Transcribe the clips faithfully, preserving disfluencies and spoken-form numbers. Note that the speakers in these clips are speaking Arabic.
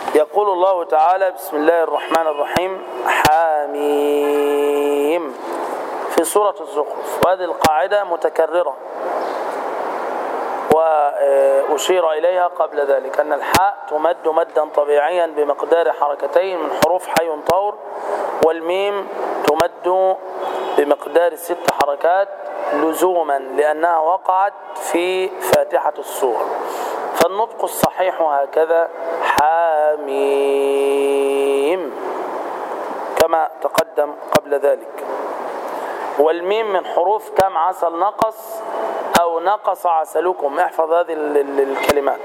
يقول الله تعالى: بسم الله الرحمن الرحيم، حاميم، في سورة الزخرف. وهذه القاعدة متكررة وأشير إليها قبل ذلك، أن الحاء تمد مدا طبيعيا بمقدار حركتين من حروف حي طور، والميم تمد بمقدار ست حركات لزوما لأنها وقعت في فاتحة السورة. فالنطق الصحيح هكذا: حاميم، كما تقدم قبل ذلك. والميم من حروف كم عسل نقص أو نقص عسلكم. احفظ هذه الكلمات.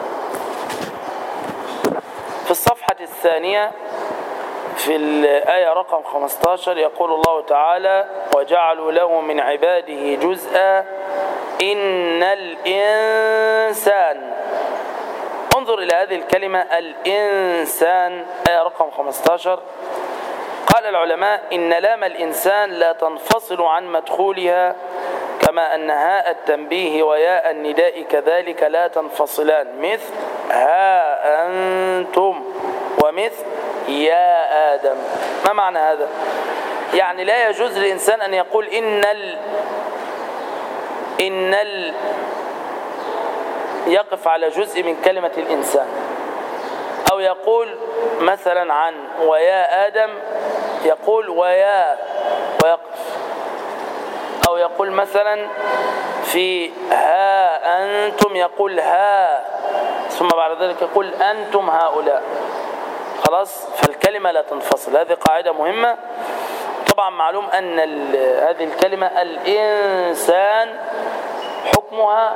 في الصفحة الثانية في الآية رقم خمسة عشر يقول الله تعالى: وجعلوا له من عباده جزءا إن الإنسان. انظر إلى هذه الكلمة الإنسان، آية رقم خمسة عشر. قال العلماء: إن لام الإنسان لا تنفصل عن مدخولها، كما أن هاء التنبيه وياء النداء كذلك لا تنفصلان، مثل ها أنتم ومثل يا آدم. ما معنى هذا؟ يعني لا يجوز للإنسان أن يقول إن ال إن ال يقف على جزء من كلمة الإنسان، أو يقول مثلا عن ويا آدم يقول ويا ويقف، أو يقول مثلا في ها أنتم يقول ها ثم بعد ذلك يقول أنتم هؤلاء. خلاص، فالكلمة لا تنفصل. هذه قاعدة مهمة. طبعا معلوم أن هذه الكلمة الإنسان حكمها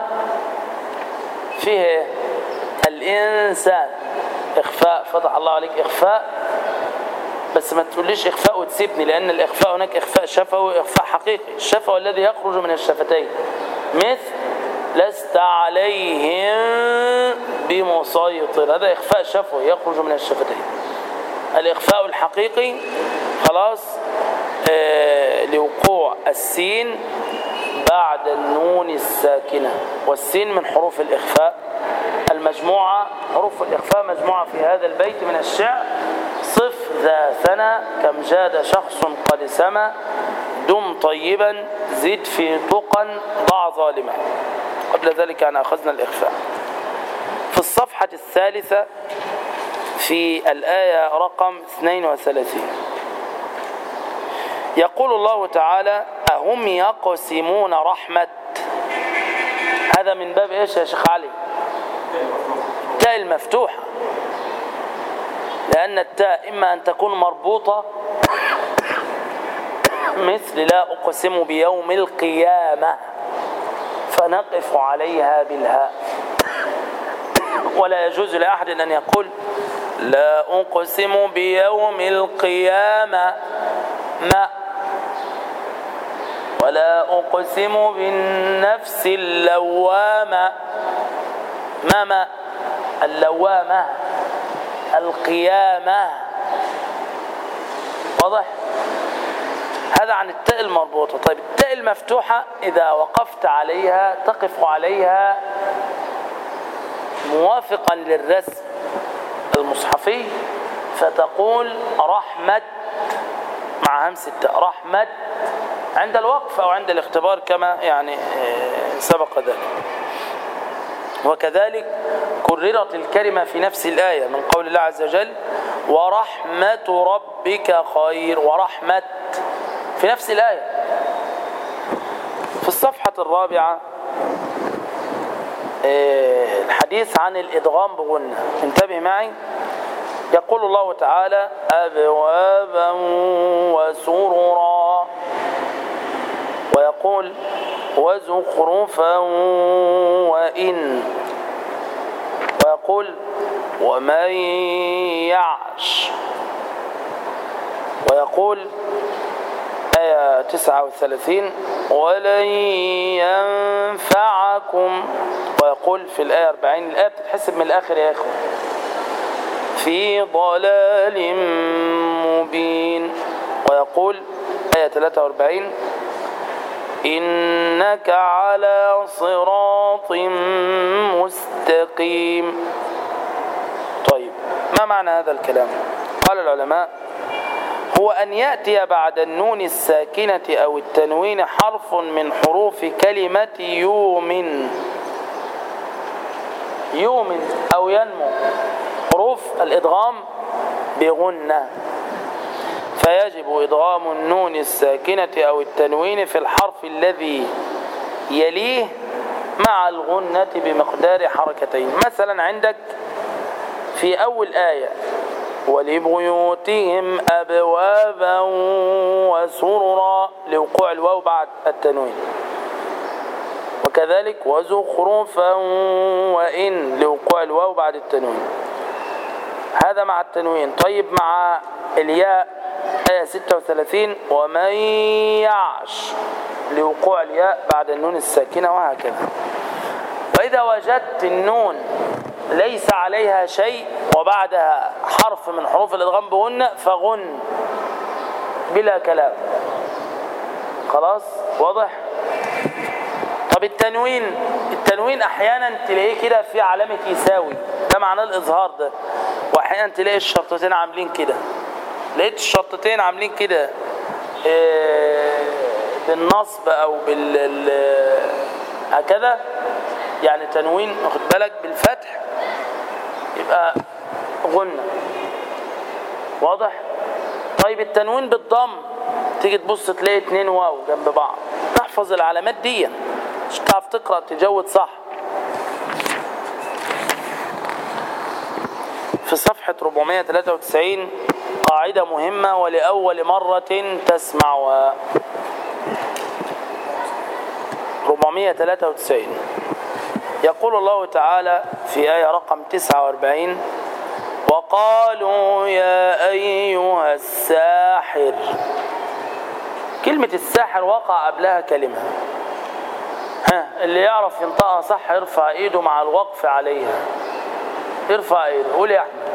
فيه الإنسان إخفاء، فتح الله عليك إخفاء، بس ما تقوليش إخفاء وتسيبني، لأن الإخفاء هناك إخفاء شفوي وإخفاء حقيقي. الشفوي الذي يخرج من الشفتين، مثل لست عليهم بمسيطر، هذا إخفاء شفوي يخرج من الشفتين. الإخفاء الحقيقي خلاص آه لوقوع السين بعد النون الساكنة، والسين من حروف الإخفاء المجموعة. حروف الإخفاء مجموعة في هذا البيت من الشعر: صف ذا ثنى كم جاد شخص قد سما، دم طيبا زد في طقا ضع ظالما. قبل ذلك أنا أخذنا الإخفاء. في الصفحة الثالثة في الآية رقم اثنين وثلاثين يقول الله تعالى: أهم يقسمون رحمة. هذا من باب إيش يا شيخ علي؟ التاء المفتوحة، لأن التاء إما أن تكون مربوطة مثل لا أقسم بيوم القيامة فنقف عليها بالهاء، ولا يجوز لأحد أن يقول لا أقسم بيوم القيامة ما، ولا أقسم بالنفس اللوامة ما ما اللوامة القيامة. واضح؟ هذا عن التاء المربوطة. طيب التاء المفتوحة إذا وقفت عليها تقف عليها موافقا للرسم المصحفي، فتقول رحمة مع همس التاء، رحمة، عند الوقف أو عند الاختبار كما يعني سبق ذلك. وكذلك كررت الكلمة في نفس الآية من قول الله عز وجل: ورحمة ربك خير، ورحمة في نفس الآية. في الصفحة الرابعة الحديث عن الإدغام بغنة. انتبه معي. يقول الله تعالى: أبوابا وسررا، ويقول وزخرفا وإن، ويقول ومن يعش، ويقول آية تسعة وثلاثين ولن ينفعكم، ويقول في الآية أربعين، الآية بتتحسب من الآخر يا إخوة، في ضلال مبين، ويقول آية ثلاثة وأربعين إنك على صراط مستقيم. طيب ما ما معنى هذا الكلام؟ قال العلماء: هو أن يأتي بعد النون الساكنة أو التنوين حرف من حروف كلمة يؤمن يؤمن أو ينمو، حروف الإدغام بغنة، فيجب إدغام النون الساكنة أو التنوين في الحرف الذي يليه مع الغنة بمقدار حركتين. مثلا عندك في أول آية: ولبيوتهم أبوابا وسررا، لوقوع الواو بعد التنوين. وكذلك وزخرفا وإن، لوقوع الواو بعد التنوين. هذا مع التنوين. طيب مع الياء آية ستة وثلاثين: ومن يعش، لوقوع الياء بعد النون الساكنة، وهكذا. وإذا وجدت النون ليس عليها شيء وبعدها حرف من حروف الإدغام بغنة فغن بلا كلام. خلاص واضح؟ طب التنوين، التنوين أحيانا تلاقيه كده في علامة يساوي، ده معناه الإظهار ده، وأحيانا تلاقي الشرطتين عاملين كده. لقيت الشرطتين عاملين كده بالنصب أو بال هكذا، يعني تنوين واخد بالك بالفتح، يبقى غنة. واضح؟ طيب التنوين بالضم، تيجي تبص تلاقي اتنين واو جنب بعض، تحفظ العلامات دي مش تعرف تقرأ تجود صح. في صفحة أربعمائة وثلاثة وتسعين قاعدة مهمة ولأول مرة تسمعها. أربعمائة وثلاثة وتسعين يقول الله تعالى في آية رقم تسعة وأربعين: وقالوا يا أيها الساحر. كلمة الساحر وقع قبلها كلمة، ها اللي يعرف ينطقها صح يرفع ايده مع الوقف عليها. ارفع ايده، قول يا احمد.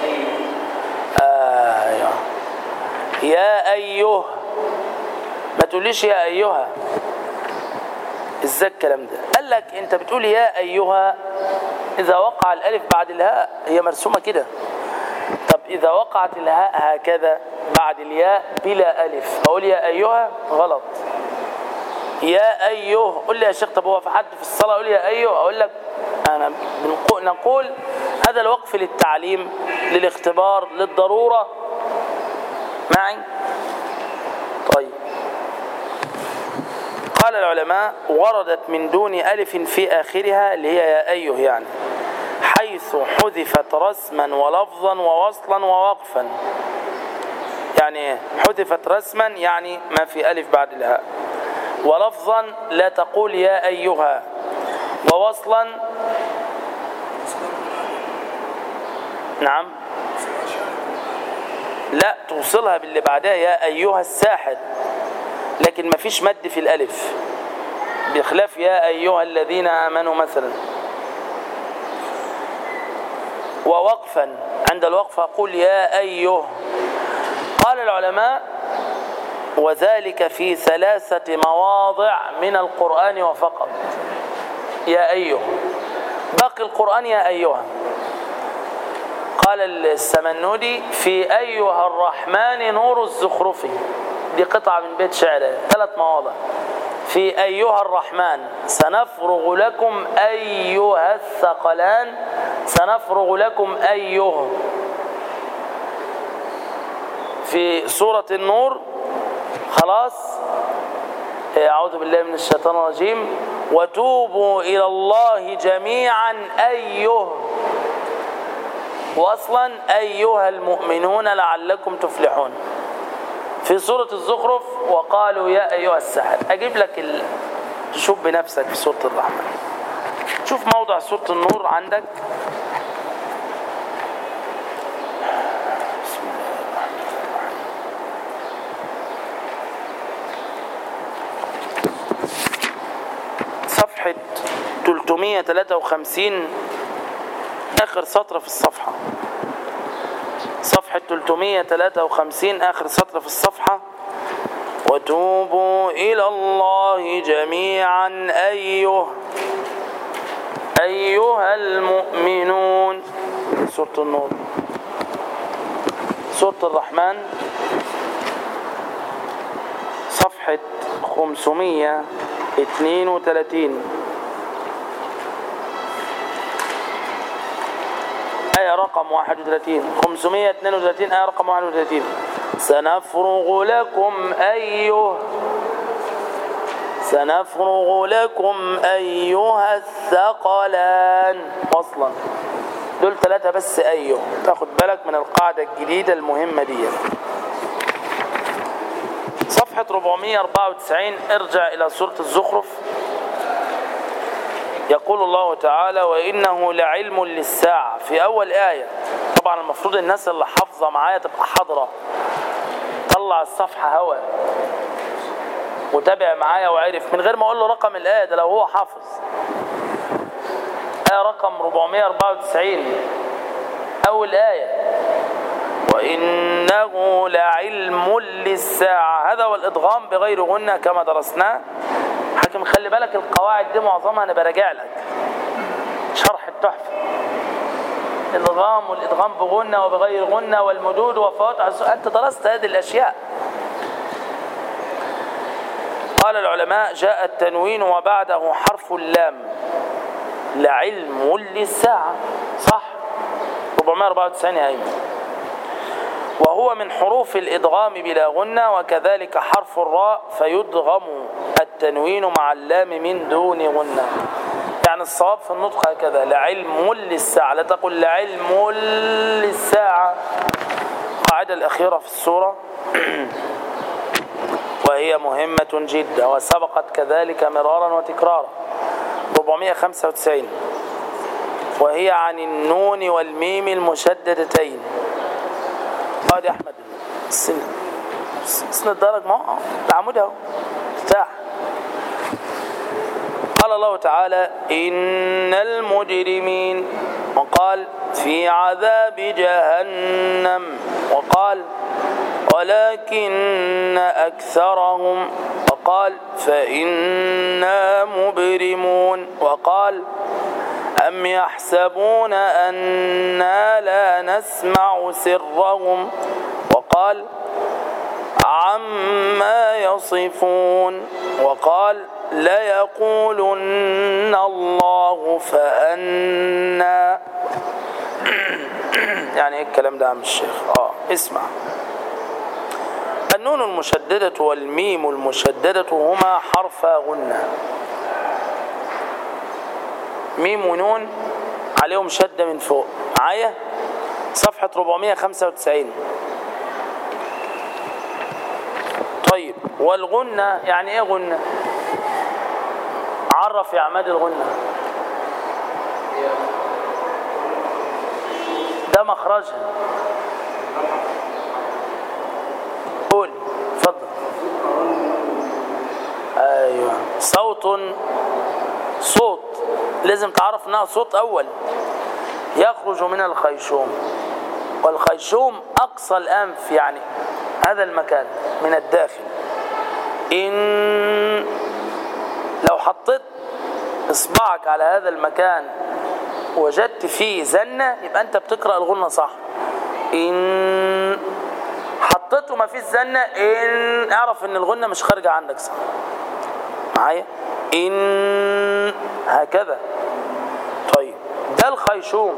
آه يا أيها، ما تقوليش يا أيها. ازاي الكلام ده؟ قال لك انت بتقول يا أيها إذا وقع الألف بعد الهاء، هي مرسومة كده. طب إذا وقعت الهاء هكذا بعد الياء بلا ألف، أقول يا أيها؟ غلط. يا أيها، قول لي يا شيخ طب هو في حد في الصلاة أقول يا أيها؟ أقول لك أنا نقول هذا الوقف للتعليم، للاختبار، للضرورة. معي؟ طيب قال العلماء: وردت من دون ألف في آخرها اللي هي يا أيها، يعني حيث حذفت رسما ولفظا ووصلا ووقفا. يعني حذفت رسما يعني ما في ألف بعد الهاء، ولفظا لا تقول يا أيها، ووصلا نعم لا توصلها باللي بعدها يا أيها الساحر، لكن ما فيش مد في الألف بخلاف يا أيها الذين آمنوا مثلا. ووقفا عند الوقف أقول يا أيها. قال العلماء: وذلك في ثلاثة مواضع من القرآن وفقط يا أيها، باقي القرآن يا أيها. قال السمنودي: في أيها الرحمن نور الزخرفي، دي قطعة من بيت شعره، ثلاث مواضع. في أيها الرحمن سنفرغ لكم أيها الثقلان، سنفرغ لكم أيها. في سورة النور خلاص أعوذ بالله من الشيطان الرجيم: وتوبوا إلى الله جميعا أيها، وأصلا أيها المؤمنون لعلكم تفلحون. في سورة الزخرف: وقالوا يا أيها الساحر. أجيب لك ال... تشوف بنفسك في سورة الرحمن. شوف موضع سورة النور عندك. صفحة ثلاثمائة وثلاثة وخمسين آخر سطر في الصفحة. صفحة ثلاثمائة وثلاثة وخمسين آخر سطر في الصفحة: وتوبوا إلى الله جميعا أيها أيها المؤمنون. سورة النور. سورة الرحمن صفحة خمسمية واثنين وثلاثين، آية رقم واحد وثلاثين. خمسمية واثنين وثلاثين آية رقم واحد وثلاثين. سنفرغ لكم أيها سنفرغ لكم أيها الثقلان. وصلا دول ثلاثة بس أيها، تاخد بالك من القاعدة الجديدة المهمة دي. صفحة أربعمية وأربعة وتسعين ارجع إلى سورة الزخرف. يقول الله تعالى: وإنه لعلم للساعة، في أول آية. طبعا المفروض الناس اللي حافظة معايا تبقى حاضرة، طلع الصفحة هوا وتابع معايا وعرف من غير ما أقول له رقم الآية ده لو هو حافظ. آية رقم أربعمية وأربعة وتسعين أول آية: وإنه لعلم للساعة. هذا هو الإدغام بغير غنة كما درسناه. حكم خلي بالك القواعد دي معظمها أنا براجع لك شرح التحفة. الإدغام والإدغام بغنة وبغير غنة والمدود وفوات، أنت درست هذه الأشياء. قال العلماء: جاء التنوين وبعده حرف اللام، لعلم للساعة. صح، أربعمية وأربعة وتسعين يا أيمن. وهو من حروف الإدغام بلا غنة، وكذلك حرف الراء فيدغم التنوين مع اللام من دون غنة. يعني الصواب في النطق هكذا: لعلم للساعة، لا تقل لعلم للساعة. القاعدة الأخيرة في السورة وهي مهمة جدا وسبقت كذلك مرارا وتكرارا، أربعمية وخمسة وتسعين، وهي عن النون والميم المشددتين. قال يا أحمد السن سن الدرج ما العمود اهو افتح. قال الله تعالى: إن المجرمين، وقال في عذاب جهنم، وقال ولكن أكثرهم، وقال فإنا مبرمون، وقال أم يحسبون أنا لا نسمع سرهم، وقال عما يصفون، وقال ليقولن الله فأنا. يعني ايه الكلام ده يا عم الشيخ؟ اه اسمع. النون المشددة والميم المشددة هما حرفا غنة. ميم ونون عليهم شدة من فوق. معايا صفحة أربعمية وخمسة وتسعين. طيب والغنة يعني ايه غنة؟ عرف يا عماد الغنة. ده مخرجها. قول اتفضل. ايوه صوت، صوت لازم تعرف انها صوت اول يخرج من الخيشوم، والخيشوم اقصى الانف، يعني هذا المكان من الداخل. ان لو حطيت اصبعك على هذا المكان وجدت فيه زنة يبقى انت بتقرأ الغنة صح. ان حطيته ما فيش زنة ان اعرف ان الغنة مش خارجة عندك صح. معايا ان هكذا. طيب ده الخيشوم،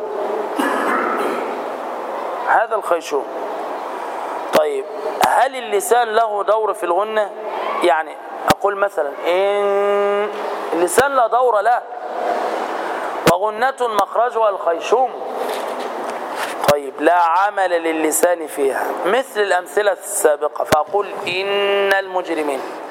هذا الخيشوم. طيب هل اللسان له دور في الغنة؟ يعني أقول مثلا إن اللسان لا دور له، وغنة مخرجها الخيشوم. طيب لا عمل للسان فيها، مثل الأمثلة السابقة. فأقول إن المجرمين